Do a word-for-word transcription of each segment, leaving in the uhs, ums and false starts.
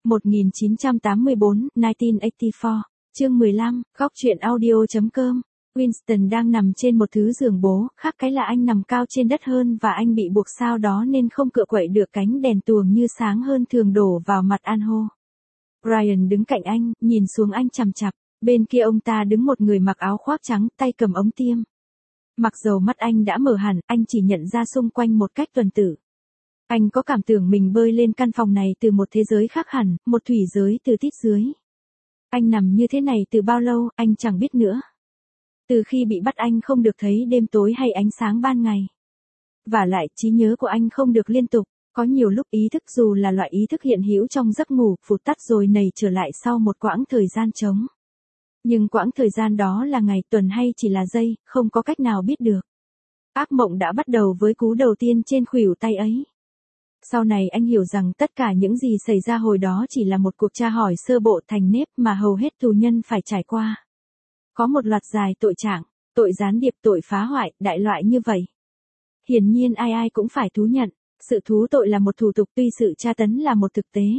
một nghìn chín trăm tám mươi tư, một nghìn chín trăm tám mươi tư, chương mười lăm, góc truyện audio.com. Winston đang nằm trên một thứ giường bố, khác cái là anh nằm cao trên đất hơn và anh bị buộc sao đó nên không cựa quậy được, cánh đèn tuồng như sáng hơn thường đổ vào mặt Anho. Brian đứng cạnh anh, nhìn xuống anh chằm chặp, bên kia ông ta đứng một người mặc áo khoác trắng, tay cầm ống tiêm. Mặc dầu mắt anh đã mở hẳn, anh chỉ nhận ra xung quanh một cách tuần tự. Anh có cảm tưởng mình bơi lên căn phòng này từ một thế giới khác hẳn, một thủy giới từ tít dưới. Anh nằm như thế này từ bao lâu, anh chẳng biết nữa. Từ khi bị bắt anh không được thấy đêm tối hay ánh sáng ban ngày. Vả lại, trí nhớ của anh không được liên tục, có nhiều lúc ý thức dù là loại ý thức hiện hữu trong giấc ngủ, vụt tắt rồi nảy trở lại sau một quãng thời gian trống. Nhưng quãng thời gian đó là ngày, tuần hay chỉ là giây, không có cách nào biết được. Ác mộng đã bắt đầu với cú đầu tiên trên khuỷu tay ấy. Sau này anh hiểu rằng tất cả những gì xảy ra hồi đó chỉ là một cuộc tra hỏi sơ bộ thành nếp mà hầu hết tù nhân phải trải qua. Có một loạt dài tội trạng, tội gián điệp, tội phá hoại, đại loại như vậy. Hiển nhiên ai ai cũng phải thú nhận, sự thú tội là một thủ tục tuy sự tra tấn là một thực tế.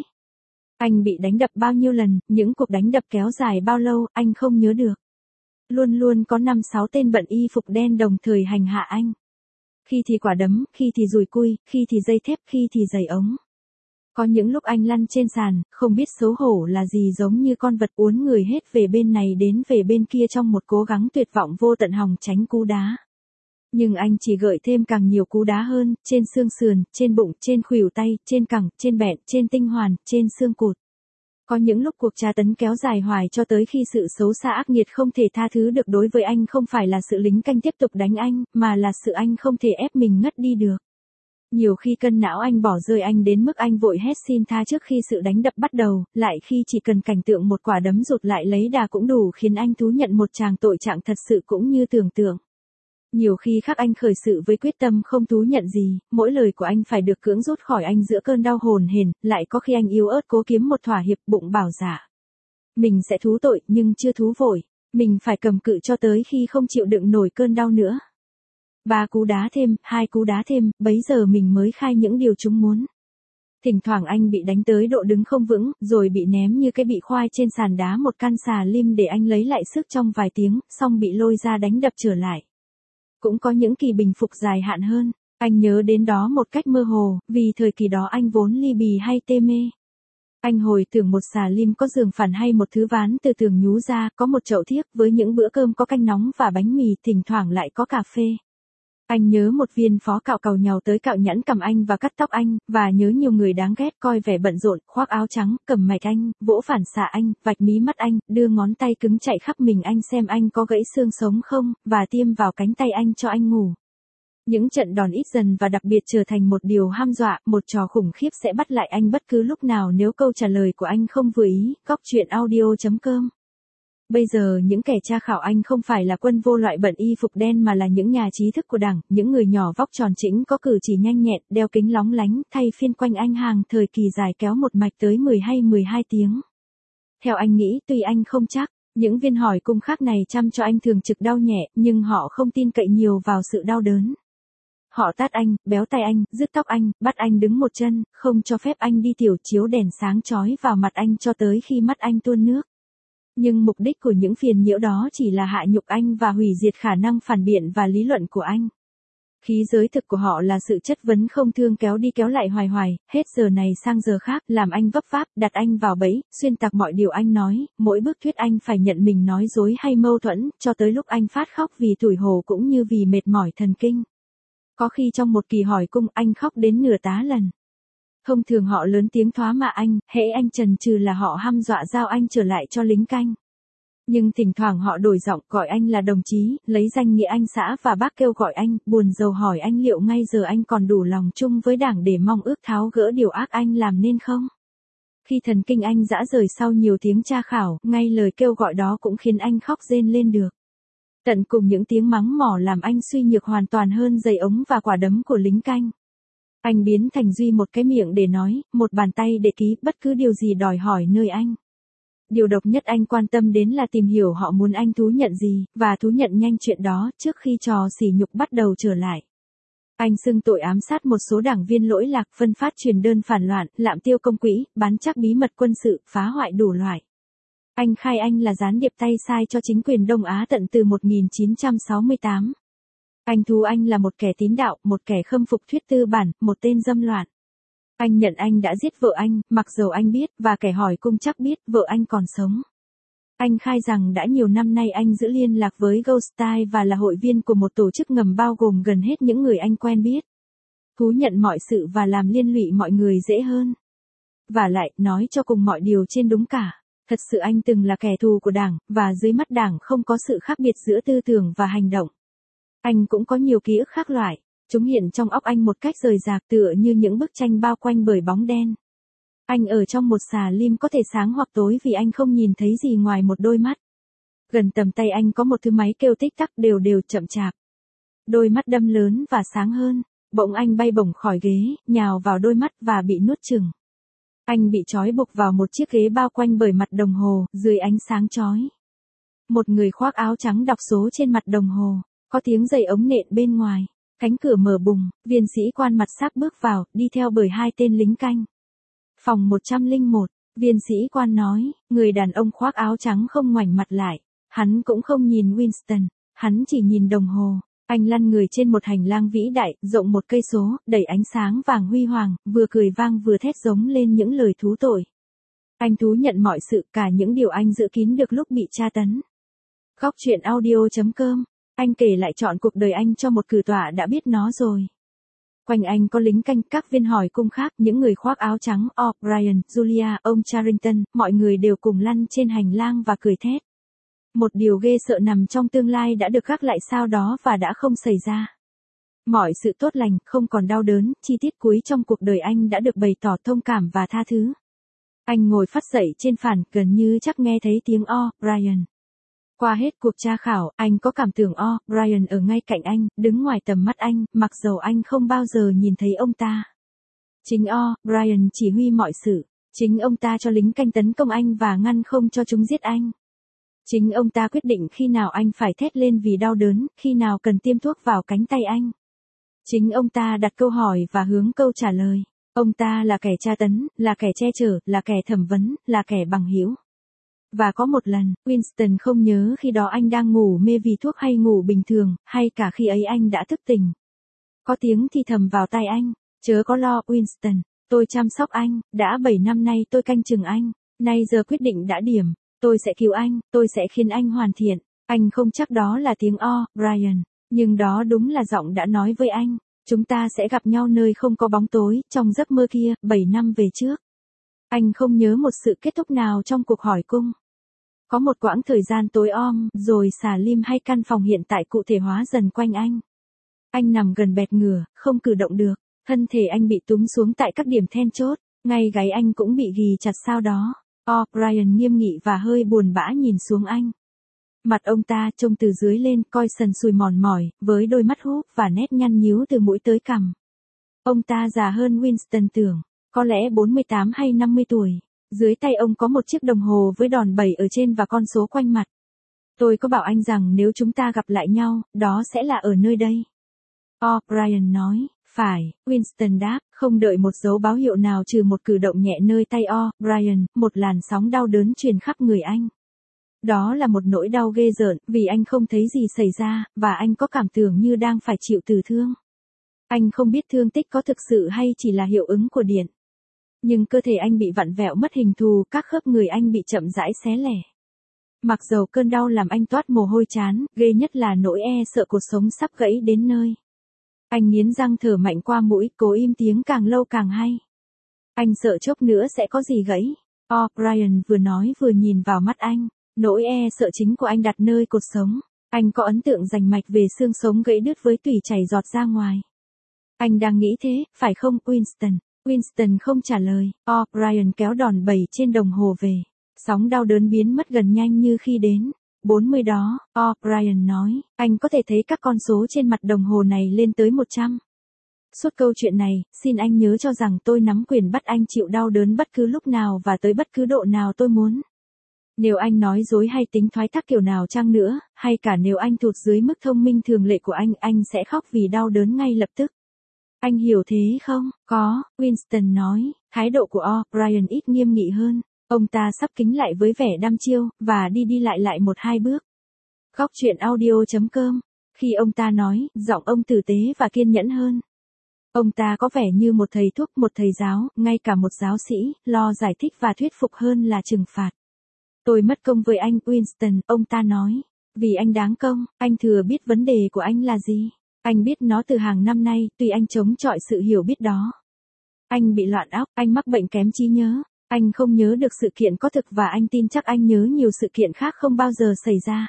Anh bị đánh đập bao nhiêu lần, những cuộc đánh đập kéo dài bao lâu, anh không nhớ được. Luôn luôn có năm sáu tên bận y phục đen đồng thời hành hạ anh. Khi thì quả đấm, khi thì dùi cui, khi thì dây thép, khi thì giày ống. Có những lúc anh lăn trên sàn, không biết xấu hổ là gì, giống như con vật uốn người hết về bên này đến về bên kia trong một cố gắng tuyệt vọng vô tận hòng tránh cú đá. Nhưng anh chỉ gợi thêm càng nhiều cú đá hơn, trên xương sườn, trên bụng, trên khuỷu tay, trên cẳng, trên bẹn, trên tinh hoàn, trên xương cụt. Có những lúc cuộc tra tấn kéo dài hoài cho tới khi sự xấu xa ác nghiệt không thể tha thứ được đối với anh không phải là sự lính canh tiếp tục đánh anh, mà là sự anh không thể ép mình ngất đi được. Nhiều khi cân não anh bỏ rơi anh đến mức anh vội hét xin tha trước khi sự đánh đập bắt đầu, lại khi chỉ cần cảnh tượng một quả đấm rụt lại lấy đà cũng đủ khiến anh thú nhận một tràng tội trạng thật sự cũng như tưởng tượng. Nhiều khi khác anh khởi sự với quyết tâm không thú nhận gì, mỗi lời của anh phải được cưỡng rút khỏi anh giữa cơn đau hồn hển, lại có khi anh yếu ớt cố kiếm một thỏa hiệp, bụng bảo dạ. Mình sẽ thú tội nhưng chưa thú vội, mình phải cầm cự cho tới khi không chịu đựng nổi cơn đau nữa. Ba cú đá thêm, hai cú đá thêm, bấy giờ mình mới khai những điều chúng muốn. Thỉnh thoảng anh bị đánh tới độ đứng không vững, rồi bị ném như cái bị khoai trên sàn đá một căn xà lim để anh lấy lại sức trong vài tiếng, xong bị lôi ra đánh đập trở lại. Cũng có những kỳ bình phục dài hạn hơn, anh nhớ đến đó một cách mơ hồ, vì thời kỳ đó anh vốn ly bì hay tê mê. Anh hồi tưởng một xà lim có giường phản hay một thứ ván từ tường nhú ra, có một chậu thiếc với những bữa cơm có canh nóng và bánh mì, thỉnh thoảng lại có cà phê. Anh nhớ một viên phó cạo càu nhàu tới cạo nhẵn cằm anh và cắt tóc anh, và nhớ nhiều người đáng ghét coi vẻ bận rộn, khoác áo trắng, cầm mạch anh, vỗ phản xạ anh, vạch mí mắt anh, đưa ngón tay cứng chạy khắp mình anh xem anh có gãy xương sống không, và tiêm vào cánh tay anh cho anh ngủ. Những trận đòn ít dần và đặc biệt trở thành một điều ham dọa, một trò khủng khiếp sẽ bắt lại anh bất cứ lúc nào nếu câu trả lời của anh không vừa ý. Góc truyện audio.com. Bây giờ những kẻ tra khảo anh không phải là quân vô loại bận y phục đen mà là những nhà trí thức của đảng, những người nhỏ vóc tròn chỉnh có cử chỉ nhanh nhẹn, đeo kính lóng lánh, thay phiên quanh anh hàng thời kỳ dài kéo một mạch tới mười hay mười hai tiếng. Theo anh nghĩ, tuy anh không chắc, những viên hỏi cung khác này chăm cho anh thường trực đau nhẹ, nhưng họ không tin cậy nhiều vào sự đau đớn. Họ tát anh, béo tay anh, rứt tóc anh, bắt anh đứng một chân, không cho phép anh đi tiểu, chiếu đèn sáng chói vào mặt anh cho tới khi mắt anh tuôn nước. Nhưng mục đích của những phiền nhiễu đó chỉ là hạ nhục anh và hủy diệt khả năng phản biện và lý luận của anh. Khí giới thực của họ là sự chất vấn không thương kéo đi kéo lại hoài hoài, hết giờ này sang giờ khác, làm anh vấp váp, đặt anh vào bẫy, xuyên tạc mọi điều anh nói, mỗi bước thuyết anh phải nhận mình nói dối hay mâu thuẫn, cho tới lúc anh phát khóc vì tủi hổ cũng như vì mệt mỏi thần kinh. Có khi trong một kỳ hỏi cung anh khóc đến nửa tá lần. Thông thường họ lớn tiếng thoá mạ anh, hễ anh chần chừ là họ hăm dọa giao anh trở lại cho lính canh. Nhưng thỉnh thoảng họ đổi giọng gọi anh là đồng chí, lấy danh nghĩa anh xã và bác kêu gọi anh, buồn rầu hỏi anh liệu ngay giờ anh còn đủ lòng chung với đảng để mong ước tháo gỡ điều ác anh làm nên không? Khi thần kinh anh rã rời sau nhiều tiếng tra khảo, ngay lời kêu gọi đó cũng khiến anh khóc rên lên được. Tận cùng những tiếng mắng mỏ làm anh suy nhược hoàn toàn hơn giày ống và quả đấm của lính canh. Anh biến thành duy một cái miệng để nói, một bàn tay để ký bất cứ điều gì đòi hỏi nơi anh. Điều độc nhất anh quan tâm đến là tìm hiểu họ muốn anh thú nhận gì, và thú nhận nhanh chuyện đó trước khi trò sỉ nhục bắt đầu trở lại. Anh xưng tội ám sát một số đảng viên lỗi lạc, phân phát truyền đơn phản loạn, lạm tiêu công quỹ, bán chắc bí mật quân sự, phá hoại đủ loại. Anh khai anh là gián điệp tay sai cho chính quyền Đông Á tận từ một nghìn chín trăm sáu mươi tám. Anh thú anh là một kẻ tín đạo, một kẻ khâm phục thuyết tư bản, một tên dâm loạn. Anh nhận anh đã giết vợ anh, mặc dầu anh biết, và kẻ hỏi cung chắc biết, vợ anh còn sống. Anh khai rằng đã nhiều năm nay anh giữ liên lạc với Ghostyle và là hội viên của một tổ chức ngầm bao gồm gần hết những người anh quen biết. Thú nhận mọi sự và làm liên lụy mọi người dễ hơn. Và lại, nói cho cùng mọi điều trên đúng cả. Thật sự anh từng là kẻ thù của Đảng, và dưới mắt Đảng không có sự khác biệt giữa tư tưởng và hành động. Anh cũng có nhiều ký ức khác loại. Chúng hiện trong óc anh một cách rời rạc tựa như những bức tranh bao quanh bởi bóng đen. Anh ở trong một xà lim có thể sáng hoặc tối vì anh không nhìn thấy gì ngoài một đôi mắt. Gần tầm tay anh có một thứ máy kêu tích tắc đều đều chậm chạp. Đôi mắt đâm lớn và sáng hơn. Bỗng anh bay bổng khỏi ghế, nhào vào đôi mắt và bị nuốt chửng. Anh bị trói buộc vào một chiếc ghế bao quanh bởi mặt đồng hồ, dưới ánh sáng chói. Một người khoác áo trắng đọc số trên mặt đồng hồ, có tiếng giày ống nện bên ngoài. Cánh cửa mở bùng, viên sĩ quan mặt sáp bước vào, đi theo bởi hai tên lính canh. Phòng một trăm lẻ một, viên sĩ quan nói, người đàn ông khoác áo trắng không ngoảnh mặt lại. Hắn cũng không nhìn Winston, hắn chỉ nhìn đồng hồ. Anh lăn người trên một hành lang vĩ đại, rộng một cây số, đầy ánh sáng vàng huy hoàng, vừa cười vang vừa thét giống lên những lời thú tội. Anh thú nhận mọi sự, cả những điều anh giữ kín được lúc bị tra tấn. Góc truyện audio chấm com. Anh kể lại trọn cuộc đời anh cho một cử tọa đã biết nó rồi. Quanh anh có lính canh, các viên hỏi cung khác, những người khoác áo trắng, O'Brien, Julia, ông Charrington, mọi người đều cùng lăn trên hành lang và cười thét. Một điều ghê sợ nằm trong tương lai đã được gác lại sau đó và đã không xảy ra. Mọi sự tốt lành, không còn đau đớn, chi tiết cuối trong cuộc đời anh đã được bày tỏ thông cảm và tha thứ. Anh ngồi phắt dậy trên phản, gần như chắc nghe thấy tiếng O'Brien. Qua hết cuộc tra khảo, anh có cảm tưởng O'Brien ở ngay cạnh anh, đứng ngoài tầm mắt anh, mặc dầu anh không bao giờ nhìn thấy ông ta. Chính O'Brien chỉ huy mọi sự, chính ông ta cho lính canh tấn công anh và ngăn không cho chúng giết anh. Chính ông ta quyết định khi nào anh phải thét lên vì đau đớn, khi nào cần tiêm thuốc vào cánh tay anh. Chính ông ta đặt câu hỏi và hướng câu trả lời. Ông ta là kẻ tra tấn, là kẻ che chở, là kẻ thẩm vấn, là kẻ bằng hữu. Và có một lần, Winston không nhớ khi đó anh đang ngủ mê vì thuốc hay ngủ bình thường, hay cả khi ấy anh đã thức tỉnh. Có tiếng thì thầm vào tai anh, chớ có lo Winston, tôi chăm sóc anh, đã bảy năm nay tôi canh chừng anh, nay giờ quyết định đã điểm, tôi sẽ cứu anh, tôi sẽ khiến anh hoàn thiện. Anh không chắc đó là tiếng O'Brien, nhưng đó đúng là giọng đã nói với anh, chúng ta sẽ gặp nhau nơi không có bóng tối, trong giấc mơ kia, bảy năm về trước. Anh không nhớ một sự kết thúc nào trong cuộc hỏi cung. Có một quãng thời gian tối om, rồi xà lim hay căn phòng hiện tại cụ thể hóa dần quanh anh. Anh nằm gần bẹt ngửa, không cử động được, thân thể anh bị túm xuống tại các điểm then chốt, ngay gáy anh cũng bị ghì chặt sau đó. O'Brien nghiêm nghị và hơi buồn bã nhìn xuống anh. Mặt ông ta trông từ dưới lên coi sần sùi mòn mỏi, với đôi mắt húp và nét nhăn nhíu từ mũi tới cằm. Ông ta già hơn Winston tưởng, có lẽ bốn mươi tám hay năm mươi tuổi. Dưới tay ông có một chiếc đồng hồ với đòn bẩy ở trên và con số quanh mặt. Tôi có bảo anh rằng nếu chúng ta gặp lại nhau, đó sẽ là ở nơi đây. O'Brien nói, phải, Winston đáp, không đợi một dấu báo hiệu nào trừ một cử động nhẹ nơi tay O'Brien, một làn sóng đau đớn truyền khắp người anh. Đó là một nỗi đau ghê rợn, vì anh không thấy gì xảy ra, và anh có cảm tưởng như đang phải chịu tử thương. Anh không biết thương tích có thực sự hay chỉ là hiệu ứng của điện. Nhưng cơ thể anh bị vặn vẹo mất hình thù, các khớp người anh bị chậm rãi xé lẻ. Mặc dầu cơn đau làm anh toát mồ hôi chán, ghê nhất là nỗi e sợ cuộc sống sắp gãy đến nơi. Anh nghiến răng thở mạnh qua mũi, cố im tiếng càng lâu càng hay. Anh sợ chốc nữa sẽ có gì gãy. O'Brien vừa nói vừa nhìn vào mắt anh. Nỗi e sợ chính của anh đặt nơi cột sống. Anh có ấn tượng rành mạch về xương sống gãy đứt với tủy chảy giọt ra ngoài. Anh đang nghĩ thế, phải không Winston? Winston không trả lời. O'Brien kéo đòn bẩy trên đồng hồ về. Sóng đau đớn biến mất gần nhanh như khi đến. bốn mươi đó, O'Brien nói, anh có thể thấy các con số trên mặt đồng hồ này lên tới một trăm. Suốt câu chuyện này, xin anh nhớ cho rằng tôi nắm quyền bắt anh chịu đau đớn bất cứ lúc nào và tới bất cứ độ nào tôi muốn. Nếu anh nói dối hay tính thoái thác kiểu nào chăng nữa, hay cả nếu anh thụt dưới mức thông minh thường lệ của anh, anh sẽ khóc vì đau đớn ngay lập tức. Anh hiểu thế không? Có, Winston nói, thái độ của O'Brien ít nghiêm nghị hơn. Ông ta sắp kính lại với vẻ đăm chiêu, và đi đi lại lại một hai bước. Góc truyện audio.com. Khi ông ta nói, giọng ông tử tế và kiên nhẫn hơn. Ông ta có vẻ như một thầy thuốc, một thầy giáo, ngay cả một giáo sĩ, lo giải thích và thuyết phục hơn là trừng phạt. Tôi mất công với anh, Winston, ông ta nói. Vì anh đáng công, anh thừa biết vấn đề của anh là gì. Anh biết nó từ hàng năm nay, tuy anh chống chọi sự hiểu biết đó. Anh bị loạn óc, anh mắc bệnh kém trí nhớ. Anh không nhớ được sự kiện có thực và anh tin chắc anh nhớ nhiều sự kiện khác không bao giờ xảy ra.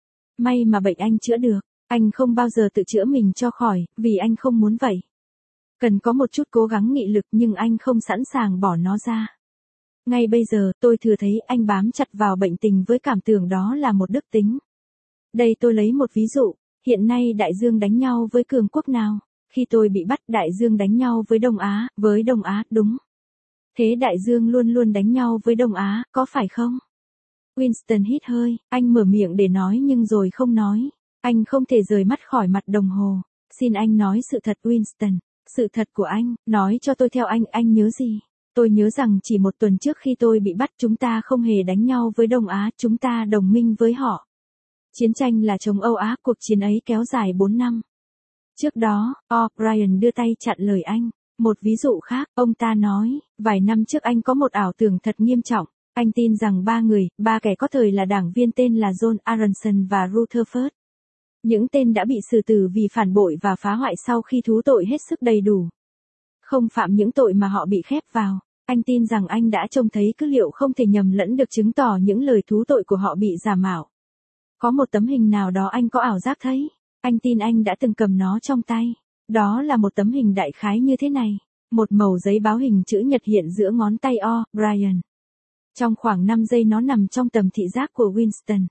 May mà bệnh anh chữa được. Anh không bao giờ tự chữa mình cho khỏi, vì anh không muốn vậy. Cần có một chút cố gắng nghị lực nhưng anh không sẵn sàng bỏ nó ra. Ngay bây giờ, tôi thừa thấy anh bám chặt vào bệnh tình với cảm tưởng đó là một đức tính. Đây tôi lấy một ví dụ, hiện nay Đại Dương đánh nhau với cường quốc nào? Khi tôi bị bắt, Đại Dương đánh nhau với Đông Á, với Đông Á, đúng. Thế Đại Dương luôn luôn đánh nhau với Đông Á, có phải không? Winston hít hơi, anh mở miệng để nói nhưng rồi không nói. Anh không thể rời mắt khỏi mặt đồng hồ. Xin anh nói sự thật Winston. Sự thật của anh, nói cho tôi theo anh, anh nhớ gì? Tôi nhớ rằng chỉ một tuần trước khi tôi bị bắt chúng ta không hề đánh nhau với Đông Á, chúng ta đồng minh với họ. Chiến tranh là chống Âu Á, cuộc chiến ấy kéo dài bốn năm. Trước đó, O'Brien đưa tay chặn lời anh. Một ví dụ khác, ông ta nói, vài năm trước anh có một ảo tưởng thật nghiêm trọng. Anh tin rằng ba người, ba kẻ có thời là đảng viên tên là John Aronson và Rutherford. Những tên đã bị xử tử vì phản bội và phá hoại sau khi thú tội hết sức đầy đủ. Không phạm những tội mà họ bị khép vào. Anh tin rằng anh đã trông thấy cứ liệu không thể nhầm lẫn được chứng tỏ những lời thú tội của họ bị giả mạo. Có một tấm hình nào đó anh có ảo giác thấy. Anh tin anh đã từng cầm nó trong tay. Đó là một tấm hình đại khái như thế này. Một mẩu giấy báo hình chữ nhật hiện giữa ngón tay O'Brien. Trong khoảng năm giây nó nằm trong tầm thị giác của Winston.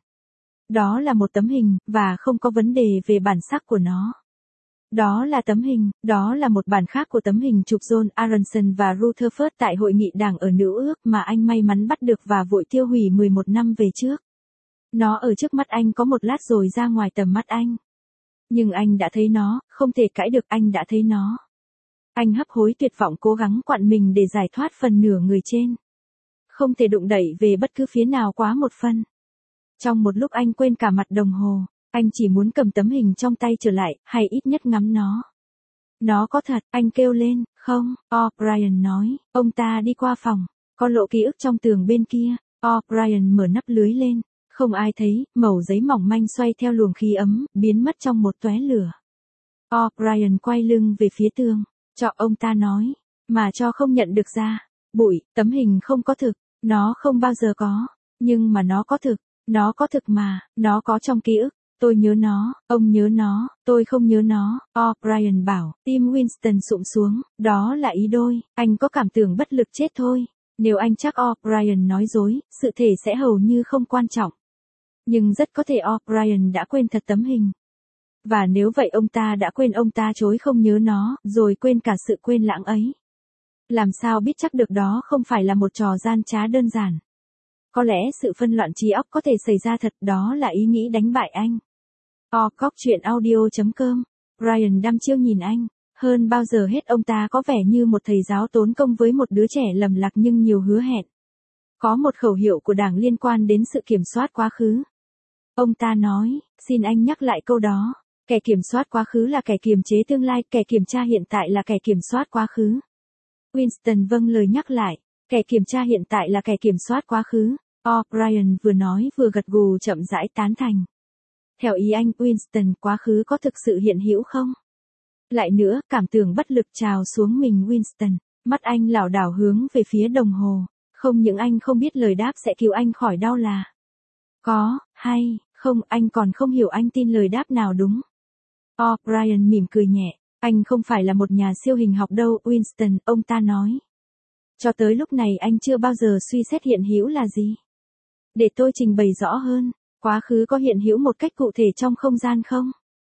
Đó là một tấm hình, và không có vấn đề về bản sắc của nó. Đó là tấm hình, đó là một bản khác của tấm hình chụp John Aronson và Rutherford tại hội nghị đảng ở New York mà anh may mắn bắt được và vội tiêu hủy mười một năm về trước. Nó ở trước mắt anh có một lát rồi ra ngoài tầm mắt anh. Nhưng anh đã thấy nó, không thể cãi được, anh đã thấy nó. Anh hấp hối tuyệt vọng cố gắng quặn mình để giải thoát phần nửa người trên. Không thể đụng đẩy về bất cứ phía nào quá một phân. Trong một lúc anh quên cả mặt đồng hồ, anh chỉ muốn cầm tấm hình trong tay trở lại, hay ít nhất ngắm nó. Nó có thật, anh kêu lên, không, O'Brien nói, ông ta đi qua phòng, có lỗ ký ức trong tường bên kia, O'Brien mở nắp lưới lên, không ai thấy, mẩu giấy mỏng manh xoay theo luồng khí ấm, biến mất trong một tóe lửa. O'Brien quay lưng về phía tường, cho ông ta nói, mà cho không nhận được ra, bụi, tấm hình không có thực, nó không bao giờ có, nhưng mà nó có thực. Nó có thực mà, nó có trong ký ức, tôi nhớ nó, ông nhớ nó, tôi không nhớ nó, O'Brien bảo, tim Winston sụm xuống, đó là ý đôi, anh có cảm tưởng bất lực chết thôi, nếu anh chắc O'Brien nói dối, sự thể sẽ hầu như không quan trọng. Nhưng rất có thể O'Brien đã quên thật tấm hình. Và nếu vậy ông ta đã quên ông ta chối không nhớ nó, rồi quên cả sự quên lãng ấy. Làm sao biết chắc được đó không phải là một trò gian trá đơn giản. Có lẽ sự phân loạn trí óc có thể xảy ra thật, đó là ý nghĩ đánh bại anh. O Góc truyện audio.com. Brian đăm chiêu nhìn anh. Hơn bao giờ hết ông ta có vẻ như một thầy giáo tốn công với một đứa trẻ lầm lạc nhưng nhiều hứa hẹn. Có một khẩu hiệu của đảng liên quan đến sự kiểm soát quá khứ. Ông ta nói, xin anh nhắc lại câu đó. Kẻ kiểm soát quá khứ là kẻ kiềm chế tương lai, kẻ kiểm tra hiện tại là kẻ kiểm soát quá khứ. Winston vâng lời nhắc lại. Kẻ kiểm tra hiện tại là kẻ kiểm soát quá khứ. O'Brien vừa nói vừa gật gù chậm rãi tán thành. Theo ý anh Winston, quá khứ có thực sự hiện hữu không? Lại nữa, cảm tưởng bất lực trào xuống mình Winston. Mắt anh lảo đảo hướng về phía đồng hồ. Không những anh không biết lời đáp sẽ cứu anh khỏi đau là. Có, hay, không, anh còn không hiểu anh tin lời đáp nào đúng. O'Brien mỉm cười nhẹ. Anh không phải là một nhà siêu hình học đâu, Winston, ông ta nói. Cho tới lúc này anh chưa bao giờ suy xét hiện hữu là gì. Để tôi trình bày rõ hơn, quá khứ có hiện hữu một cách cụ thể trong không gian không?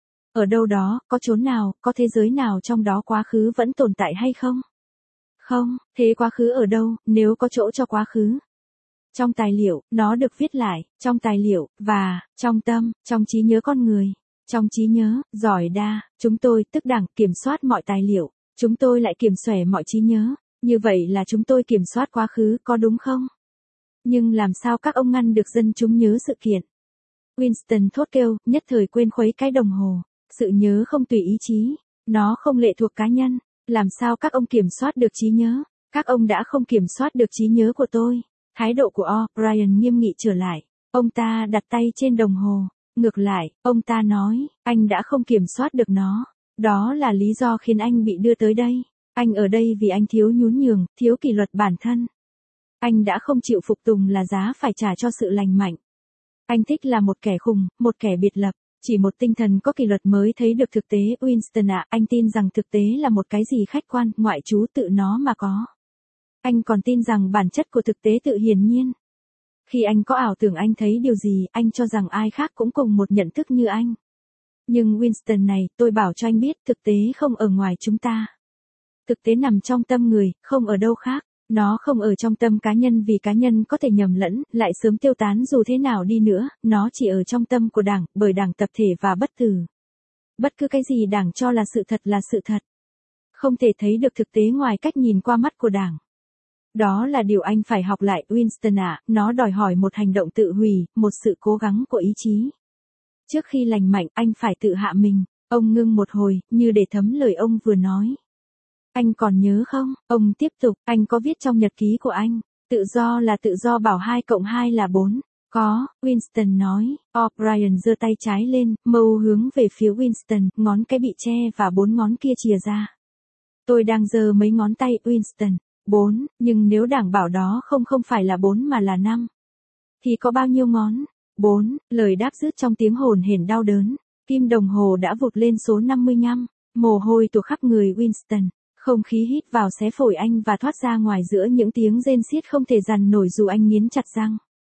Ở đâu đó, có chốn nào, có thế giới nào trong đó quá khứ vẫn tồn tại hay không? Không, thế quá khứ ở đâu, nếu có chỗ cho quá khứ? Trong tài liệu, nó được viết lại, trong tài liệu, và, trong tâm, trong trí nhớ con người. Trong trí nhớ, giỏi đa, chúng tôi, tức đảng, kiểm soát mọi tài liệu. Chúng tôi lại kiểm soát mọi trí nhớ, như vậy là chúng tôi kiểm soát quá khứ, có đúng không? Nhưng làm sao các ông ngăn được dân chúng nhớ sự kiện? Winston thốt kêu, nhất thời quên khuấy cái đồng hồ. Sự nhớ không tùy ý chí, nó không lệ thuộc cá nhân. Làm sao các ông kiểm soát được trí nhớ? Các ông đã không kiểm soát được trí nhớ của tôi. Thái độ của O'Brien nghiêm nghị trở lại. Ông ta đặt tay trên đồng hồ. Ngược lại, ông ta nói, anh đã không kiểm soát được nó. Đó là lý do khiến anh bị đưa tới đây. Anh ở đây vì anh thiếu nhún nhường, thiếu kỷ luật bản thân. Anh đã không chịu phục tùng là giá phải trả cho sự lành mạnh. Anh thích là một kẻ khùng, một kẻ biệt lập. Chỉ một tinh thần có kỷ luật mới thấy được thực tế. Winston ạ, anh tin rằng thực tế là một cái gì khách quan, ngoại trú tự nó mà có. Anh còn tin rằng bản chất của thực tế tự hiển nhiên. Khi anh có ảo tưởng anh thấy điều gì, anh cho rằng ai khác cũng cùng một nhận thức như anh. Nhưng Winston này, tôi bảo cho anh biết, thực tế không ở ngoài chúng ta. Thực tế nằm trong tâm người, không ở đâu khác. Nó không ở trong tâm cá nhân vì cá nhân có thể nhầm lẫn, lại sớm tiêu tán dù thế nào đi nữa, nó chỉ ở trong tâm của Đảng, bởi Đảng tập thể và bất tử. Bất cứ cái gì Đảng cho là sự thật là sự thật. Không thể thấy được thực tế ngoài cách nhìn qua mắt của Đảng. Đó là điều anh phải học lại, Winston ạ, nó đòi hỏi một hành động tự hủy, một sự cố gắng của ý chí. Trước khi lành mạnh, anh phải tự hạ mình. Ông ngưng một hồi, như để thấm lời ông vừa nói. Anh còn nhớ không? Ông tiếp tục, anh có viết trong nhật ký của anh. Tự do là tự do bảo hai cộng hai là bốn. Có, Winston nói. O'Brien giơ tay trái lên, mâu hướng về phía Winston, ngón cái bị che và bốn ngón kia chìa ra. Tôi đang giơ mấy ngón tay, Winston. Bốn, nhưng nếu Đảng bảo đó không không phải là bốn mà là năm. Thì có bao nhiêu ngón? Bốn, lời đáp rứt trong tiếng hồn hển đau đớn. Kim đồng hồ đã vụt lên số năm mươi lăm. Mồ hôi tụa khắp người Winston. Không khí hít vào xé phổi anh và thoát ra ngoài giữa những tiếng rên xiết không thể dằn nổi dù anh nghiến chặt răng.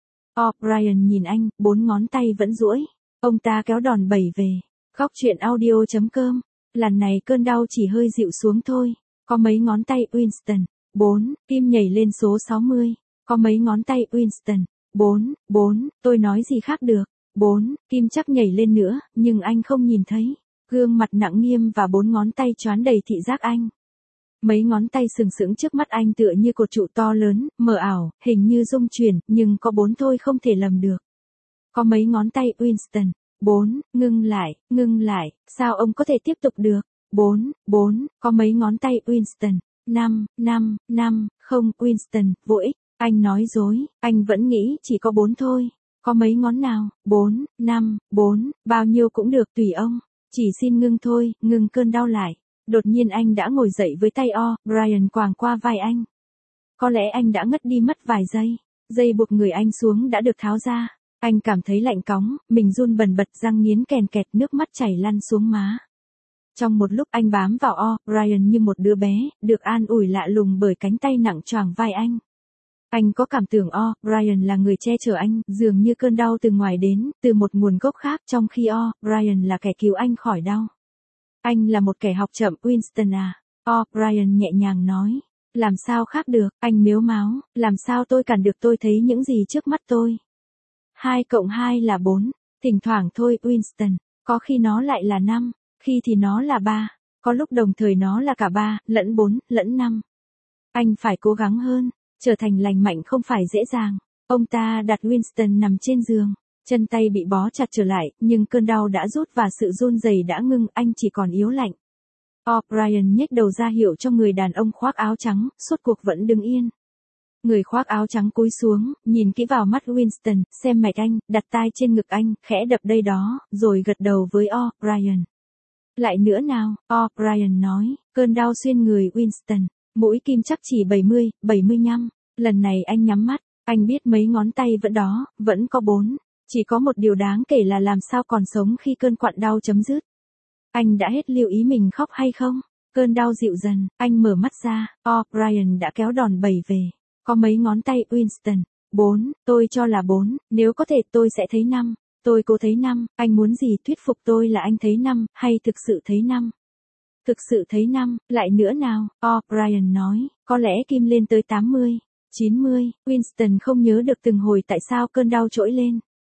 O'Brien nhìn anh, bốn ngón tay vẫn duỗi. Ông ta kéo đòn bẩy về. Góc chuyện audio chấm com. Lần này cơn đau chỉ hơi dịu xuống thôi. Có mấy ngón tay, Winston. Bốn, Kim nhảy lên số sáu mươi. Có mấy ngón tay, Winston. Bốn, bốn, tôi nói gì khác được. Bốn, Kim chắc nhảy lên nữa, nhưng anh không nhìn thấy. Gương mặt nặng nghiêm và bốn ngón tay choán đầy thị giác anh. Mấy ngón tay sừng sững trước mắt anh tựa như cột trụ to lớn, mờ ảo, hình như rung chuyển, nhưng có bốn thôi không thể lầm được. Có mấy ngón tay, Winston. Bốn, ngưng lại, ngưng lại, sao ông có thể tiếp tục được? Bốn, bốn, có mấy ngón tay, Winston. Năm, năm, năm, không, Winston, vô ích, anh nói dối, anh vẫn nghĩ chỉ có bốn thôi. Có mấy ngón nào? Bốn, năm, bốn, bao nhiêu cũng được tùy ông. Chỉ xin ngưng thôi, ngưng cơn đau lại. Đột nhiên anh đã ngồi dậy với tay O'Brien quàng qua vai anh. Có lẽ anh đã ngất đi mất vài giây. Dây buộc người anh xuống đã được tháo ra. Anh cảm thấy lạnh cóng, mình run bần bật, răng nghiến kèn kẹt, nước mắt chảy lăn xuống má. Trong một lúc anh bám vào O'Brien như một đứa bé, được an ủi lạ lùng bởi cánh tay nặng choàng vai anh. Anh có cảm tưởng O'Brien là người che chở anh, dường như cơn đau từ ngoài đến, từ một nguồn gốc khác, trong khi O'Brien là kẻ cứu anh khỏi đau. Anh là một kẻ học chậm, Winston à. O'Brien nhẹ nhàng nói. Làm sao khác được, anh mếu máo, làm sao tôi cản được, tôi thấy những gì trước mắt tôi. Hai cộng hai là bốn, thỉnh thoảng thôi, Winston, có khi nó lại là năm, khi thì nó là ba, có lúc đồng thời nó là cả ba, lẫn bốn, lẫn năm. Anh phải cố gắng hơn, trở thành lành mạnh không phải dễ dàng. Ông ta đặt Winston nằm trên giường. Chân tay bị bó chặt trở lại, nhưng cơn đau đã rút và sự run rẩy đã ngưng, anh chỉ còn yếu lạnh. O'Brien nhếch đầu ra hiệu cho người đàn ông khoác áo trắng, suốt cuộc vẫn đứng yên. Người khoác áo trắng cúi xuống, nhìn kỹ vào mắt Winston, xem mạch anh, đặt tai trên ngực anh, khẽ đập đây đó, rồi gật đầu với O'Brien. Lại nữa nào, O'Brien nói, cơn đau xuyên người Winston, mũi kim chắc chỉ bảy mươi, bảy mươi lăm. Lần này anh nhắm mắt, anh biết mấy ngón tay vẫn đó, vẫn có bốn. Chỉ có một điều đáng kể là làm sao còn sống khi cơn quặn đau chấm dứt. Anh đã hết lưu ý mình khóc hay không? Cơn đau dịu dần, anh mở mắt ra, O'Brien đã kéo đòn bẩy về. Có mấy ngón tay, Winston. Bốn, tôi cho là bốn, nếu có thể tôi sẽ thấy năm. Tôi cố thấy năm, anh muốn gì, thuyết phục tôi là anh thấy năm, hay thực sự thấy năm? Thực sự thấy năm, lại nữa nào, O'Brien nói, có lẽ Kim lên tới tám mươi, chín mươi, Winston không nhớ được từng hồi tại sao cơn đau trỗi lên.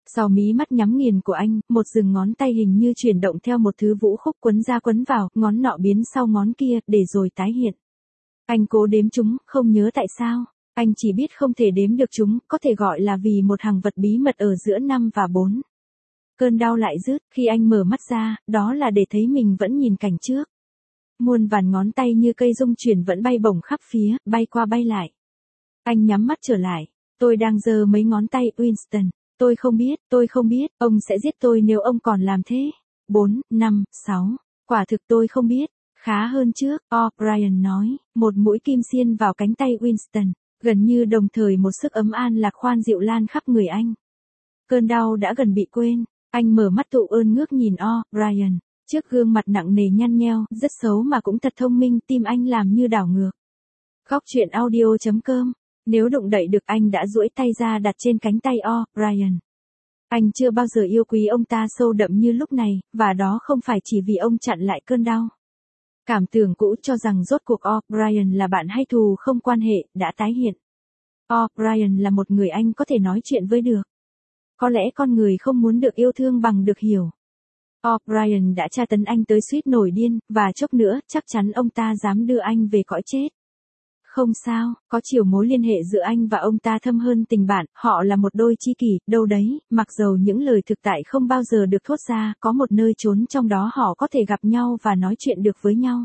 Sau mí mắt nhắm nghiền của anh, một rừng ngón tay hình như chuyển động theo một thứ vũ khúc quấn ra quấn vào, ngón nọ biến sau ngón kia, để rồi tái hiện. Anh cố đếm chúng, không nhớ tại sao. Anh chỉ biết không thể đếm được chúng, có thể gọi là vì một hàng vật bí mật ở giữa năm và bốn. Cơn đau lại dứt, khi anh mở mắt ra, đó là để thấy mình vẫn nhìn cảnh trước. Muôn vàn ngón tay như cây rung chuyển vẫn bay bổng khắp phía, bay qua bay lại. Anh nhắm mắt trở lại. Tôi đang giơ mấy ngón tay, Winston. Tôi không biết, tôi không biết, ông sẽ giết tôi nếu ông còn làm thế. bốn, năm, sáu. Quả thực tôi không biết. Khá hơn trước, O'Brien nói, một mũi kim xiên vào cánh tay Winston. Gần như đồng thời một sức ấm an lạc khoan dịu lan khắp người anh. Cơn đau đã gần bị quên. Anh mở mắt tụ ơn ngước nhìn O'Brien. Trước gương mặt nặng nề nhăn nheo, rất xấu mà cũng thật thông minh, tim anh làm như đảo ngược. Góc truyện audio chấm com. Nếu đụng đậy được anh đã duỗi tay ra đặt trên cánh tay O'Brien. Anh chưa bao giờ yêu quý ông ta sâu đậm như lúc này, và đó không phải chỉ vì ông chặn lại cơn đau. Cảm tưởng cũ cho rằng rốt cuộc O'Brien là bạn hay thù không quan hệ, đã tái hiện. O'Brien là một người anh có thể nói chuyện với được. Có lẽ con người không muốn được yêu thương bằng được hiểu. O'Brien đã tra tấn anh tới suýt nổi điên, và chốc nữa, chắc chắn ông ta dám đưa anh về cõi chết. Không sao, có chiều mối liên hệ giữa anh và ông ta thâm hơn tình bạn, họ là một đôi tri kỷ, đâu đấy, mặc dầu những lời thực tại không bao giờ được thốt ra, có một nơi trốn trong đó họ có thể gặp nhau và nói chuyện được với nhau.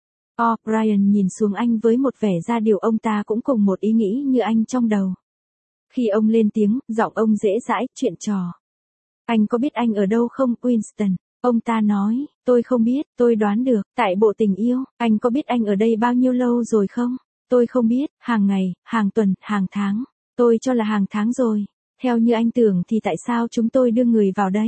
O'Brien nhìn xuống anh với một vẻ ra điều ông ta cũng cùng một ý nghĩ như anh trong đầu. Khi ông lên tiếng, giọng ông dễ dãi, chuyện trò. Anh có biết anh ở đâu không, Winston? Ông ta nói, tôi không biết, tôi đoán được, tại bộ tình yêu, anh có biết anh ở đây bao nhiêu lâu rồi không? Tôi không biết, hàng ngày, hàng tuần, hàng tháng. Tôi cho là hàng tháng rồi. Theo như anh tưởng thì tại sao chúng tôi đưa người vào đây?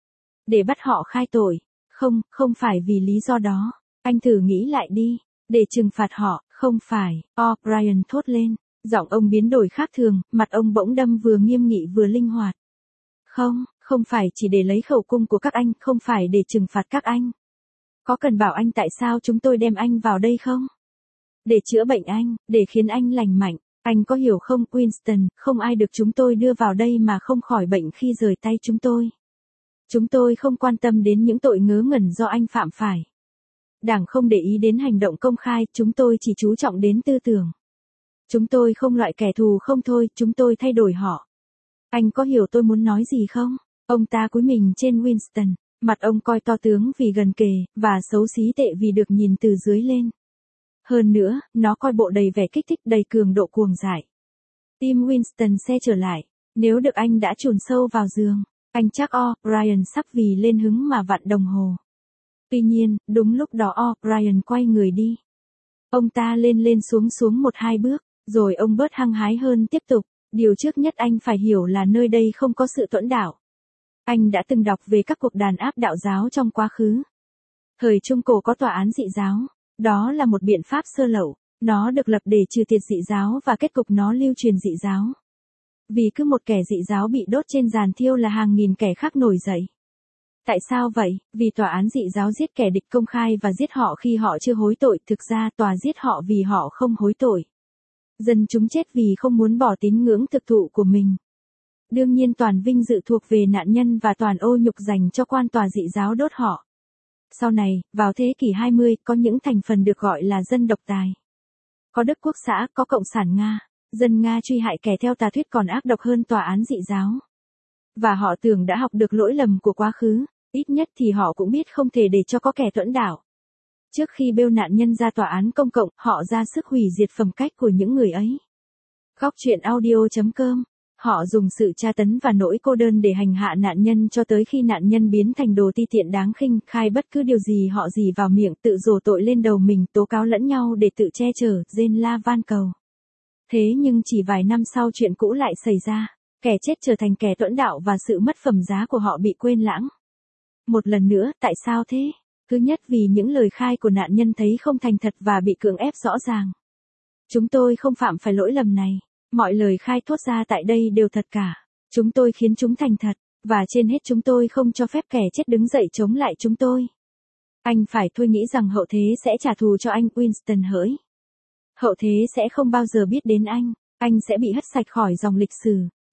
Để bắt họ khai tội. Không, không phải vì lý do đó. Anh thử nghĩ lại đi. Để trừng phạt họ, không phải. O'Brien thốt lên. Giọng ông biến đổi khác thường, mặt ông bỗng đâm vừa nghiêm nghị vừa linh hoạt. Không, không phải chỉ để lấy khẩu cung của các anh, không phải để trừng phạt các anh. Có cần bảo anh tại sao chúng tôi đem anh vào đây không? Để chữa bệnh anh, để khiến anh lành mạnh. Anh có hiểu không, Winston, không ai được chúng tôi đưa vào đây mà không khỏi bệnh khi rời tay chúng tôi. Chúng tôi không quan tâm đến những tội ngớ ngẩn do anh phạm phải. Đảng không để ý đến hành động công khai, chúng tôi chỉ chú trọng đến tư tưởng. Chúng tôi không loại kẻ thù không thôi, chúng tôi thay đổi họ. Anh có hiểu tôi muốn nói gì không? Ông ta cúi mình trên Winston, mặt ông coi to tướng vì gần kề, và xấu xí tệ vì được nhìn từ dưới lên. Hơn nữa, nó coi bộ đầy vẻ kích thích đầy cường độ cuồng dại. Tim Winston xe trở lại. Nếu được anh đã chùn sâu vào giường. Anh chắc O'Brien sắp vì lên hứng mà vặn đồng hồ. Tuy nhiên, đúng lúc đó O'Brien quay người đi. Ông ta lên lên xuống xuống một hai bước, rồi ông bớt hăng hái hơn tiếp tục. Điều trước nhất anh phải hiểu là nơi đây không có sự tuẫn đạo. Anh đã từng đọc về các cuộc đàn áp đạo giáo trong quá khứ. Thời Trung Cổ có tòa án dị giáo. Đó là một biện pháp sơ lậu. Nó được lập để trừ tiệt dị giáo và kết cục nó lưu truyền dị giáo. Vì cứ một kẻ dị giáo bị đốt trên giàn thiêu là hàng nghìn kẻ khác nổi dậy. Tại sao vậy? Vì tòa án dị giáo giết kẻ địch công khai và giết họ khi họ chưa hối tội, thực ra tòa giết họ vì họ không hối tội. Dân chúng chết vì không muốn bỏ tín ngưỡng thực thụ của mình. Đương nhiên toàn vinh dự thuộc về nạn nhân và toàn ô nhục dành cho quan tòa dị giáo đốt họ. Sau này, vào thế kỷ hai mươi, có những thành phần được gọi là dân độc tài. Có Đức Quốc xã, có Cộng sản Nga. Dân Nga truy hại kẻ theo tà thuyết còn ác độc hơn tòa án dị giáo. Và họ tưởng đã học được lỗi lầm của quá khứ, ít nhất thì họ cũng biết không thể để cho có kẻ tuẫn đảo. Trước khi bêu nạn nhân ra tòa án công cộng, họ ra sức hủy diệt phẩm cách của những người ấy. Góc truyện audio chấm com. Họ dùng sự tra tấn và nỗi cô đơn để hành hạ nạn nhân cho tới khi nạn nhân biến thành đồ ti tiện đáng khinh, khai bất cứ điều gì họ dì vào miệng, tự rồ tội lên đầu mình, tố cáo lẫn nhau để tự che chở, rên la van cầu. Thế nhưng chỉ vài năm sau chuyện cũ lại xảy ra, kẻ chết trở thành kẻ tuẫn đạo và sự mất phẩm giá của họ bị quên lãng. Một lần nữa, tại sao thế? Thứ nhất vì những lời khai của nạn nhân thấy không thành thật và bị cưỡng ép rõ ràng. Chúng tôi không phạm phải lỗi lầm này. Mọi lời khai thốt ra tại đây đều thật cả. Chúng tôi khiến chúng thành thật, và trên hết chúng tôi không cho phép kẻ chết đứng dậy chống lại chúng tôi. Anh phải thôi nghĩ rằng hậu thế sẽ trả thù cho anh, Winston hỡi. Hậu thế sẽ không bao giờ biết đến anh, anh sẽ bị hất sạch khỏi dòng lịch sử.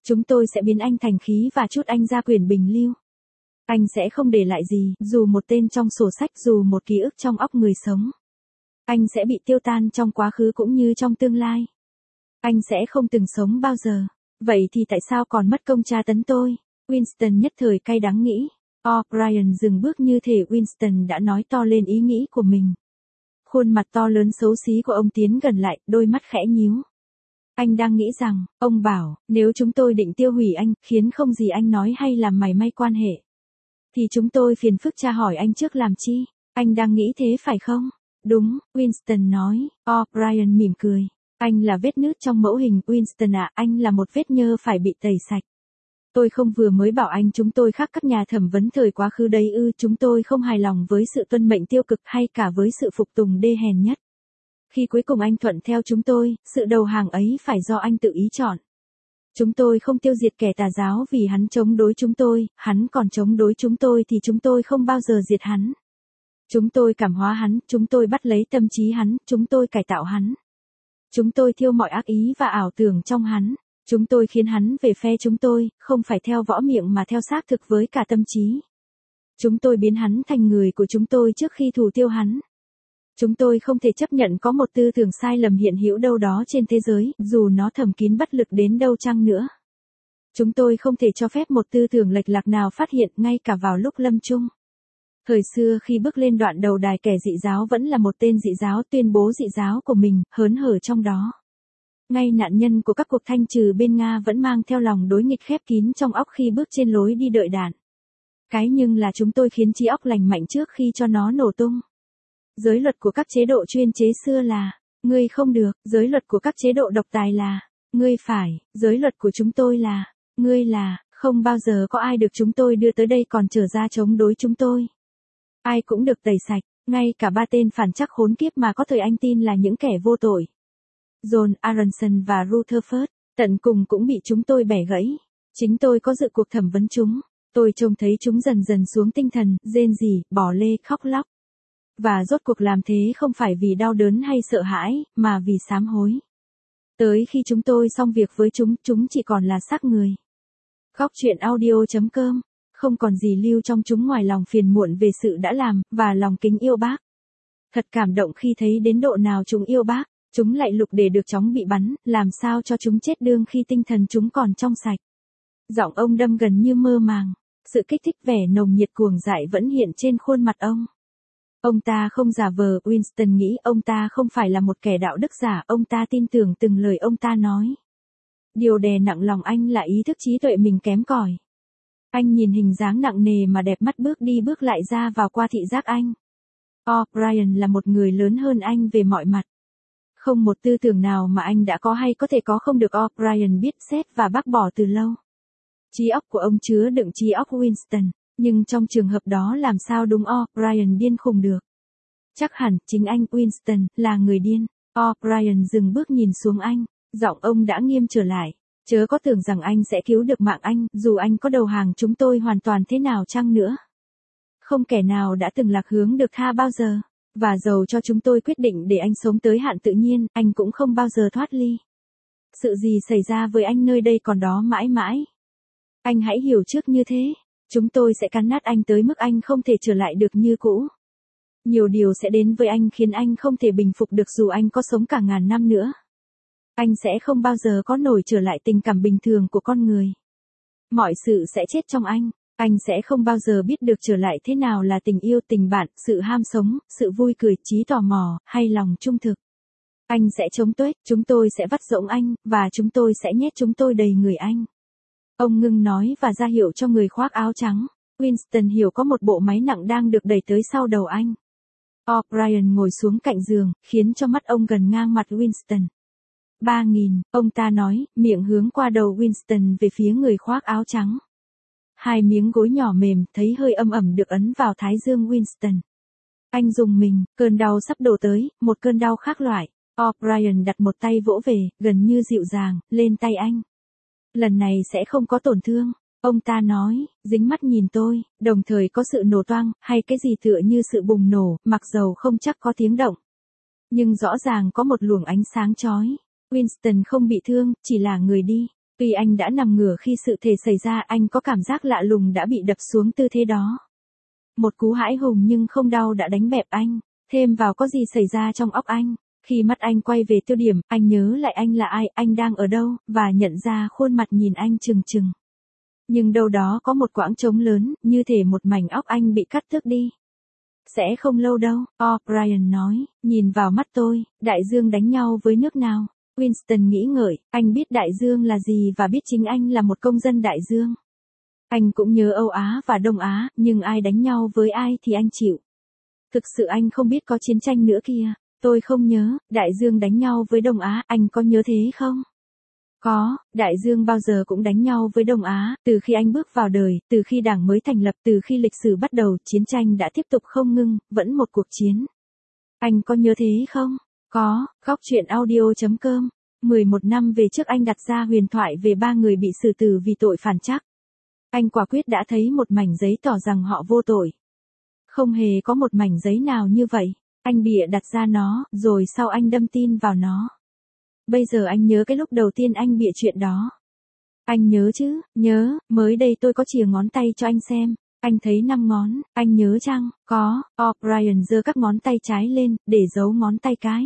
Chúng tôi sẽ biến anh thành khí và trút anh ra quyền bình lưu. Anh sẽ không để lại gì, dù một tên trong sổ sách, dù một ký ức trong óc người sống. Anh sẽ bị tiêu tan trong quá khứ cũng như trong tương lai. Anh sẽ không từng sống bao giờ. Vậy thì tại sao còn mất công tra tấn tôi? Winston nhất thời cay đắng nghĩ. O'Brien dừng bước như thể Winston đã nói to lên ý nghĩ của mình. Khuôn mặt to lớn xấu xí của ông tiến gần lại, đôi mắt khẽ nhíu. Anh đang nghĩ rằng, ông bảo, nếu chúng tôi định tiêu hủy anh, khiến không gì anh nói hay làm mảy may quan hệ, thì chúng tôi phiền phức tra hỏi anh trước làm chi? Anh đang nghĩ thế phải không? Đúng, Winston nói. O'Brien mỉm cười. Anh là vết nứt trong mẫu hình, Winston ạ, anh là một vết nhơ phải bị tẩy sạch. Tôi không vừa mới bảo anh chúng tôi khác các nhà thẩm vấn thời quá khứ đấy ư, chúng tôi không hài lòng với sự tuân mệnh tiêu cực hay cả với sự phục tùng đê hèn nhất. Khi cuối cùng anh thuận theo chúng tôi, sự đầu hàng ấy phải do anh tự ý chọn. Chúng tôi không tiêu diệt kẻ tà giáo vì hắn chống đối chúng tôi, hắn còn chống đối chúng tôi thì chúng tôi không bao giờ diệt hắn. Chúng tôi cảm hóa hắn, chúng tôi bắt lấy tâm trí hắn, chúng tôi cải tạo hắn. Chúng tôi thiêu mọi ác ý và ảo tưởng trong hắn. Chúng tôi khiến hắn về phe chúng tôi, không phải theo võ miệng mà theo xác thực với cả tâm trí. Chúng tôi biến hắn thành người của chúng tôi trước khi thủ tiêu hắn. Chúng tôi không thể chấp nhận có một tư tưởng sai lầm hiện hữu đâu đó trên thế giới, dù nó thầm kín bất lực đến đâu chăng nữa. Chúng tôi không thể cho phép một tư tưởng lệch lạc nào phát hiện ngay cả vào lúc lâm chung. Thời xưa khi bước lên đoạn đầu đài, kẻ dị giáo vẫn là một tên dị giáo, tuyên bố dị giáo của mình, hớn hở trong đó. Ngay nạn nhân của các cuộc thanh trừ bên Nga vẫn mang theo lòng đối nghịch khép kín trong óc khi bước trên lối đi đợi đạn. Cái nhưng là chúng tôi khiến trí óc lành mạnh trước khi cho nó nổ tung. Giới luật của các chế độ chuyên chế xưa là, ngươi không được, giới luật của các chế độ độc tài là, ngươi phải, giới luật của chúng tôi là, ngươi là, không bao giờ có ai được chúng tôi đưa tới đây còn trở ra chống đối chúng tôi. Ai cũng được tẩy sạch, ngay cả ba tên phản trắc khốn kiếp mà có thời anh tin là những kẻ vô tội. John Aronson và Rutherford, tận cùng cũng bị chúng tôi bẻ gãy. Chính tôi có dự cuộc thẩm vấn chúng. Tôi trông thấy chúng dần dần xuống tinh thần, rên rỉ, bỏ lê, khóc lóc. Và rốt cuộc làm thế không phải vì đau đớn hay sợ hãi, mà vì sám hối. Tới khi chúng tôi xong việc với chúng, chúng chỉ còn là xác người. Góc truyện audio chấm com, không còn gì lưu trong chúng ngoài lòng phiền muộn về sự đã làm, và lòng kính yêu bác. Thật cảm động khi thấy đến độ nào chúng yêu bác. Chúng lại lục để được chóng bị bắn, làm sao cho chúng chết đương khi tinh thần chúng còn trong sạch. Giọng ông đâm gần như mơ màng. Sự kích thích vẻ nồng nhiệt cuồng dại vẫn hiện trên khuôn mặt ông. Ông ta không giả vờ, Winston nghĩ ông ta không phải là một kẻ đạo đức giả, ông ta tin tưởng từng lời ông ta nói. Điều đè nặng lòng anh là ý thức trí tuệ mình kém cỏi. Anh nhìn hình dáng nặng nề mà đẹp mắt bước đi bước lại ra vào qua thị giác anh. O'Brien là một người lớn hơn anh về mọi mặt. Không một tư tưởng nào mà anh đã có hay có thể có không được O'Brien biết xét và bác bỏ từ lâu. Trí óc của ông chứa đựng trí óc Winston, nhưng trong trường hợp đó làm sao đúng O'Brien điên khùng được. Chắc hẳn chính anh Winston là người điên. O'Brien dừng bước nhìn xuống anh, giọng ông đã nghiêm trở lại. Chớ có tưởng rằng anh sẽ cứu được mạng anh, dù anh có đầu hàng chúng tôi hoàn toàn thế nào chăng nữa. Không kẻ nào đã từng lạc hướng được tha bao giờ. Và dầu cho chúng tôi quyết định để anh sống tới hạn tự nhiên, anh cũng không bao giờ thoát ly. Sự gì xảy ra với anh nơi đây còn đó mãi mãi. Anh hãy hiểu trước như thế. Chúng tôi sẽ cắn nát anh tới mức anh không thể trở lại được như cũ. Nhiều điều sẽ đến với anh khiến anh không thể bình phục được dù anh có sống cả ngàn năm nữa. Anh sẽ không bao giờ có nổi trở lại tình cảm bình thường của con người. Mọi sự sẽ chết trong anh. Anh sẽ không bao giờ biết được trở lại thế nào là tình yêu, tình bạn, sự ham sống, sự vui cười, trí tò mò, hay lòng trung thực. Anh sẽ chống tuếch, chúng tôi sẽ vắt rỗng anh, và chúng tôi sẽ nhét chúng tôi đầy người anh. Ông ngưng nói và ra hiệu cho người khoác áo trắng. Winston hiểu có một bộ máy nặng đang được đẩy tới sau đầu anh. O'Brien ngồi xuống cạnh giường, khiến cho mắt ông gần ngang mặt Winston. Ba nghìn, ông ta nói, miệng hướng qua đầu Winston về phía người khoác áo trắng. Hai miếng gối nhỏ mềm, thấy hơi âm ẩm được ấn vào thái dương Winston. Anh rùng mình, cơn đau sắp đổ tới, một cơn đau khác loại. O'Brien đặt một tay vỗ về, gần như dịu dàng, lên tay anh. Lần này sẽ không có tổn thương. Ông ta nói, dính mắt nhìn tôi, đồng thời có sự nổ toang, hay cái gì tựa như sự bùng nổ, mặc dầu không chắc có tiếng động. Nhưng rõ ràng có một luồng ánh sáng chói. Winston không bị thương, chỉ là người đi. Tuy anh đã nằm ngửa khi sự thể xảy ra, anh có cảm giác lạ lùng đã bị đập xuống tư thế đó. Một cú hãi hùng nhưng không đau đã đánh bẹp anh, thêm vào có gì xảy ra trong óc anh. Khi mắt anh quay về tiêu điểm, anh nhớ lại anh là ai, anh đang ở đâu, và nhận ra khuôn mặt nhìn anh trừng trừng. Nhưng đâu đó có một quãng trống lớn, như thể một mảnh óc anh bị cắt tước đi. Sẽ không lâu đâu, O'Brien nói, nhìn vào mắt tôi, đại dương đánh nhau với nước nào. Winston nghĩ ngợi, anh biết đại dương là gì và biết chính anh là một công dân đại dương. Anh cũng nhớ Âu Á và Đông Á, nhưng ai đánh nhau với ai thì anh chịu. Thực sự anh không biết có chiến tranh nữa kìa. Tôi không nhớ, đại dương đánh nhau với Đông Á, anh có nhớ thế không? Có, đại dương bao giờ cũng đánh nhau với Đông Á, từ khi anh bước vào đời, từ khi đảng mới thành lập, từ khi lịch sử bắt đầu, chiến tranh đã tiếp tục không ngưng, vẫn một cuộc chiến. Anh có nhớ thế không? Có, góc truyện audio chấm com. mười một năm về trước anh đặt ra huyền thoại về ba người bị xử tử vì tội phản trắc. Anh quả quyết đã thấy một mảnh giấy tỏ rằng họ vô tội. Không hề có một mảnh giấy nào như vậy. Anh bịa đặt ra nó, rồi sau anh đâm tin vào nó. Bây giờ anh nhớ cái lúc đầu tiên anh bịa chuyện đó. Anh nhớ chứ, nhớ, mới đây tôi có chìa ngón tay cho anh xem. Anh thấy năm ngón, anh nhớ chăng? Có, O'Brien giơ các ngón tay trái lên, để giấu ngón tay cái.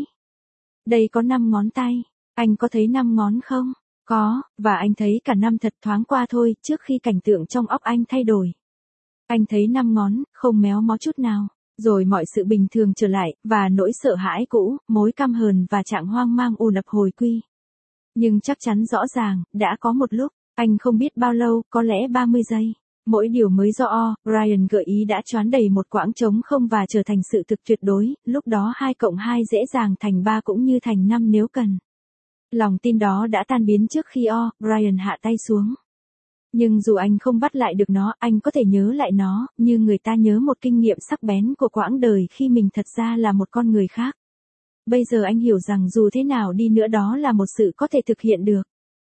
Đây có năm ngón tay. Anh có thấy năm ngón không? Có, và anh thấy cả năm thật thoáng qua thôi, trước khi cảnh tượng trong óc anh thay đổi. Anh thấy năm ngón, không méo mó chút nào. Rồi mọi sự bình thường trở lại, và nỗi sợ hãi cũ, mối căm hờn và trạng hoang mang ùn ập hồi quy. Nhưng chắc chắn rõ ràng, đã có một lúc, anh không biết bao lâu, có lẽ ba mươi giây. Mỗi điều mới do O'Brien gợi ý đã choán đầy một quãng trống không và trở thành sự thực tuyệt đối, lúc đó hai cộng hai dễ dàng thành ba cũng như thành năm nếu cần. Lòng tin đó đã tan biến trước khi O'Brien hạ tay xuống. Nhưng dù anh không bắt lại được nó, anh có thể nhớ lại nó, như người ta nhớ một kinh nghiệm sắc bén của quãng đời khi mình thật ra là một con người khác. Bây giờ anh hiểu rằng dù thế nào đi nữa đó là một sự có thể thực hiện được.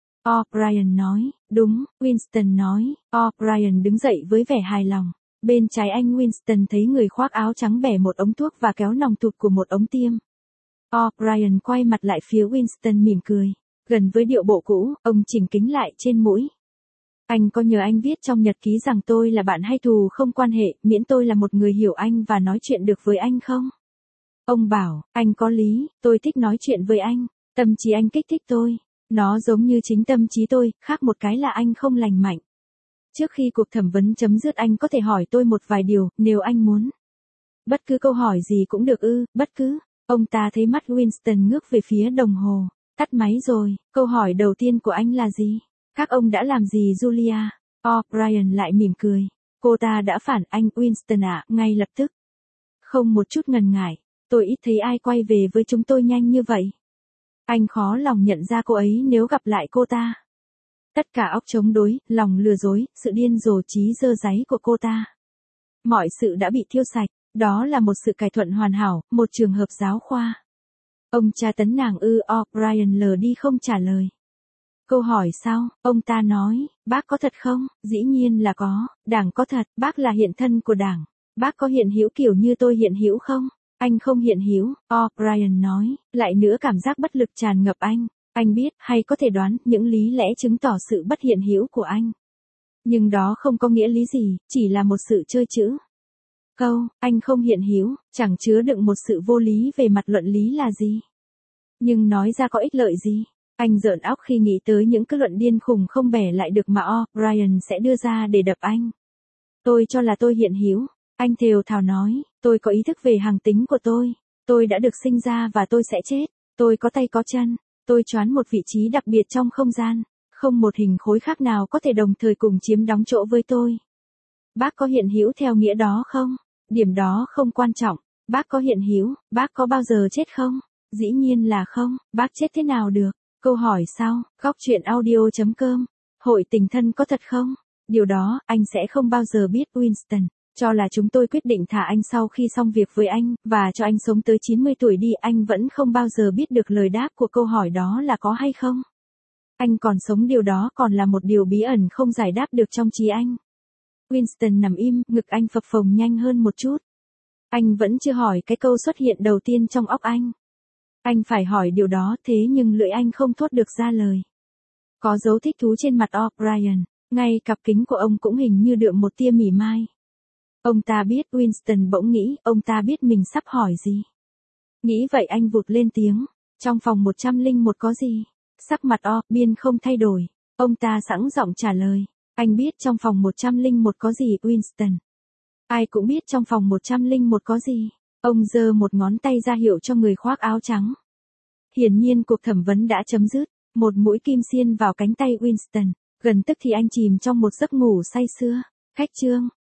O'Brien nói, đúng, Winston nói, O'Brien đứng dậy với vẻ hài lòng. Bên trái anh Winston thấy người khoác áo trắng bẻ một ống thuốc và kéo nòng tụt của một ống tiêm. O'Brien quay mặt lại phía Winston mỉm cười. Gần với điệu bộ cũ, ông chỉnh kính lại trên mũi. Anh có nhớ anh viết trong nhật ký rằng tôi là bạn hay thù không quan hệ, miễn tôi là một người hiểu anh và nói chuyện được với anh không? Ông bảo, anh có lý, tôi thích nói chuyện với anh, tâm trí anh kích thích tôi. Nó giống như chính tâm trí tôi, khác một cái là anh không lành mạnh. Trước khi cuộc thẩm vấn chấm dứt anh có thể hỏi tôi một vài điều, nếu anh muốn. Bất cứ câu hỏi gì cũng được ư, bất cứ. Ông ta thấy mắt Winston ngước về phía đồng hồ. Tắt máy rồi, câu hỏi đầu tiên của anh là gì? Các ông đã làm gì Julia? O'Brien lại mỉm cười. Cô ta đã phản anh Winston ạ, ngay lập tức. Không một chút ngần ngại, tôi ít thấy ai quay về với chúng tôi nhanh như vậy. Anh khó lòng nhận ra cô ấy nếu gặp lại cô ta. Tất cả óc chống đối, lòng lừa dối, sự điên rồ trí dơ dáy của cô ta. Mọi sự đã bị thiêu sạch, đó là một sự cải thuận hoàn hảo, một trường hợp giáo khoa. Ông tra tấn nàng ư, O'Brien lờ đi không trả lời. Câu hỏi sau, ông ta nói, bác có thật không? Dĩ nhiên là có, đảng có thật, bác là hiện thân của đảng. Bác có hiện hữu kiểu như tôi hiện hữu không? Anh không hiện hữu, O'Brien nói, lại nữa cảm giác bất lực tràn ngập anh. Anh biết, hay có thể đoán, những lý lẽ chứng tỏ sự bất hiện hữu của anh. Nhưng đó không có nghĩa lý gì, chỉ là một sự chơi chữ. Câu, anh không hiện hữu, chẳng chứa đựng một sự vô lý về mặt luận lý là gì. Nhưng nói ra có ích lợi gì? Anh rợn óc khi nghĩ tới những cái luận điên khùng không bẻ lại được mà O'Brien sẽ đưa ra để đập anh. Tôi cho là tôi hiện hữu. Anh thều thào nói, tôi có ý thức về hàng tính của tôi. Tôi đã được sinh ra và tôi sẽ chết. Tôi có tay có chân. Tôi choán một vị trí đặc biệt trong không gian. Không một hình khối khác nào có thể đồng thời cùng chiếm đóng chỗ với tôi. Bác có hiện hữu theo nghĩa đó không? Điểm đó không quan trọng. Bác có hiện hữu, bác có bao giờ chết không? Dĩ nhiên là không, bác chết thế nào được? Câu hỏi sau, góc truyện audio chấm com. Hội tình thân có thật không? Điều đó, anh sẽ không bao giờ biết Winston. Cho là chúng tôi quyết định thả anh sau khi xong việc với anh, và cho anh sống tới chín mươi tuổi đi, anh vẫn không bao giờ biết được lời đáp của câu hỏi đó là có hay không. Anh còn sống, điều đó còn là một điều bí ẩn không giải đáp được trong trí anh. Winston nằm im, ngực anh phập phồng nhanh hơn một chút. Anh vẫn chưa hỏi cái câu xuất hiện đầu tiên trong óc anh. Anh phải hỏi điều đó, thế nhưng lưỡi anh không thốt được ra lời. Có dấu thích thú trên mặt O'Brien, ngay cặp kính của ông cũng hình như đượm một tia mỉa mai. Ông ta biết Winston bỗng nghĩ ông ta biết mình sắp hỏi gì. Nghĩ vậy anh vụt lên tiếng, trong phòng một trăm lẻ một có gì? Sắc mặt O'Brien không thay đổi, ông ta sẵn giọng trả lời, anh biết trong phòng một trăm lẻ một có gì Winston? Ai cũng biết trong phòng một trăm lẻ một có gì. Ông giơ một ngón tay ra hiệu cho người khoác áo trắng. Hiển nhiên cuộc thẩm vấn đã chấm dứt, một mũi kim xiên vào cánh tay Winston, gần tức thì anh chìm trong một giấc ngủ say sưa. Khách trương